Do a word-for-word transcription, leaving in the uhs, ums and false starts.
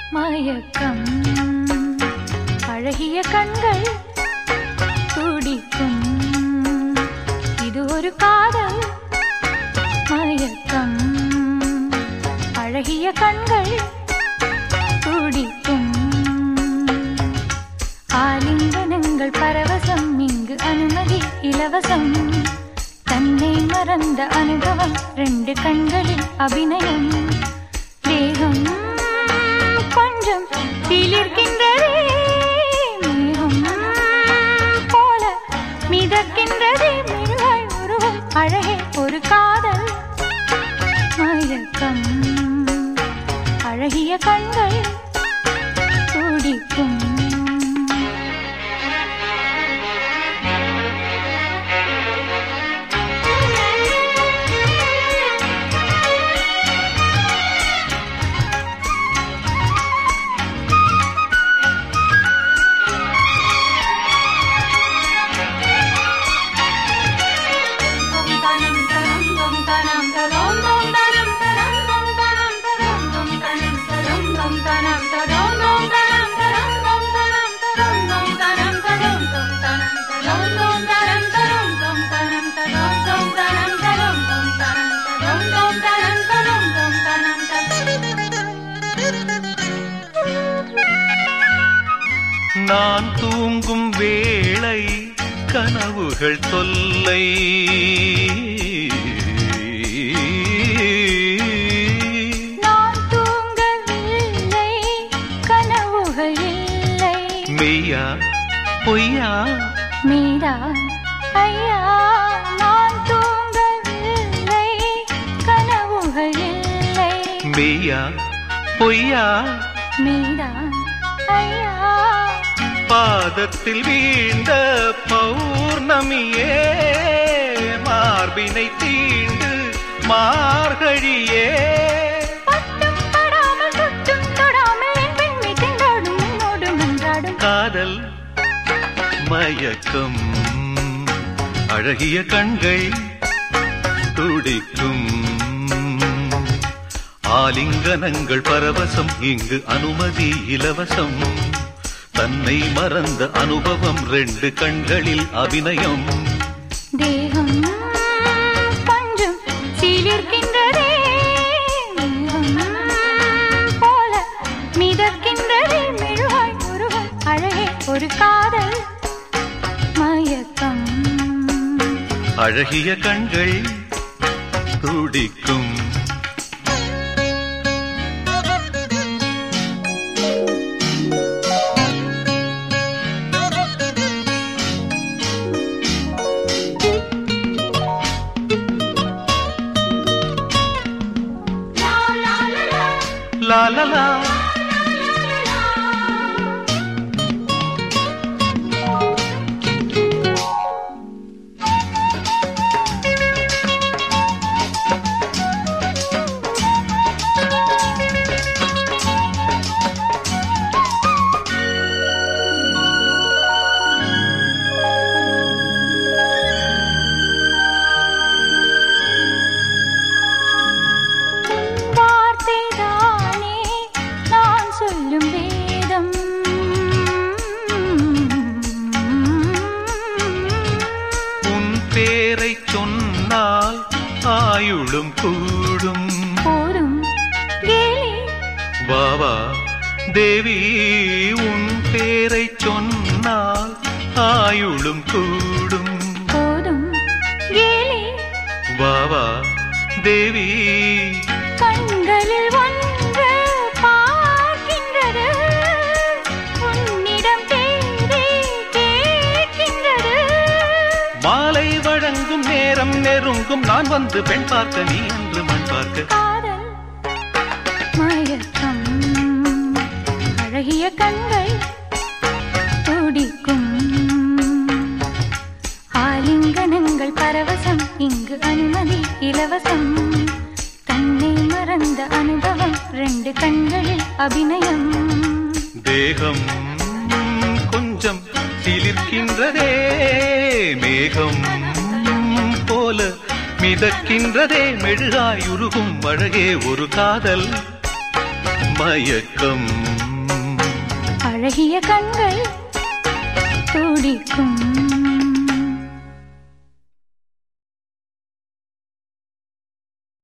மயக்கம் அழகிய கண்கள் துடிக்கும் இது ஒரு காதல் மயக்கம் அழகிய கண்கள் துடிக்கும் ஆலிங்கனங்கள் பரவசம் இங்கு அனுமதி இலவசம் தன்னை மறந்த அனுபவம் ரெண்டு கண்களில் அபிநயம் தேகம் கொஞ்சம் தீலிர்க்கின்றதே மேகம் போல மிதக்கின்றதே மிருகாய் உருவம் அழகே ஒரு காதல் மயக்கம் அழகிய கண்கள் துடிக்கும் நான் தூங்கும் வேளை கனவுகள் தொல்லை நான் தூங்கவில்லை கனவுகள் இல்லை மெய்யா பொய்யா மீரா ஐயா நான் தூங்கவில்லை கனவுகள் இல்லை மெய்யா பொய்யா மீரா ஐயா பாதத்தில் வீழ்ந்த பௌர்ணமியே மார்பினை தீண்டு மார்கழியே பட்டும் படாமல் தொட்டும் தொடாமல் என் பெண்மை திண்டாடும் என்னோடு மன்றாடும் காதல் மயக்கம் அழகிய கண்கள் துடிக்கும் ஆலிங்கனங்கள் பரவசம் இங்கு அனுமதி இலவசம் தன்னை மறந்த அனுபவம் ரெண்டு கண்களில் அபிநயம் தேகம் கொஞ்சம் சீலிர்க்கின்றதே போல மிதக்கின்றதே மெழுகாய் உருவம் அழகே ஒரு காதல் மயக்கம் அழகிய கண்கள் துடிக்கும் La la la பேரை சொன்னால் ஆயுளும் கூடும் போரும் கேலி வாவா தேவி உன் பேரை சொன்னால் ஆயுளும் கூடும் போரும் கேலி வாவா தேவி கண்களில் ஒன்று பார்க்கின்றது உன்னிடம் தேடி கேட்கின்றது மாலை வழங்கும் நேரம் நெருங்கும் நான் வந்து பெண் பார்க்க நீ என்று மண் பார்க்க காதல் மயக்கம் அழகிய கண்கள் துடிக்கும் ஆலிங்கனங்கள் பரவசம் இங்கு அனுமதி இலவசம் தன்னை மறந்த அனுபவம் ரெண்டு கண்களில் அபிநயம் தேகம் கொஞ்சம் சிலிர்க்கின்றதே மேகம் போல மிதக்கின்றதே மெழுகாய் உருகும் அழகே ஒரு காதல் மயக்கம் அழகிய கண்கள் துடிக்கும்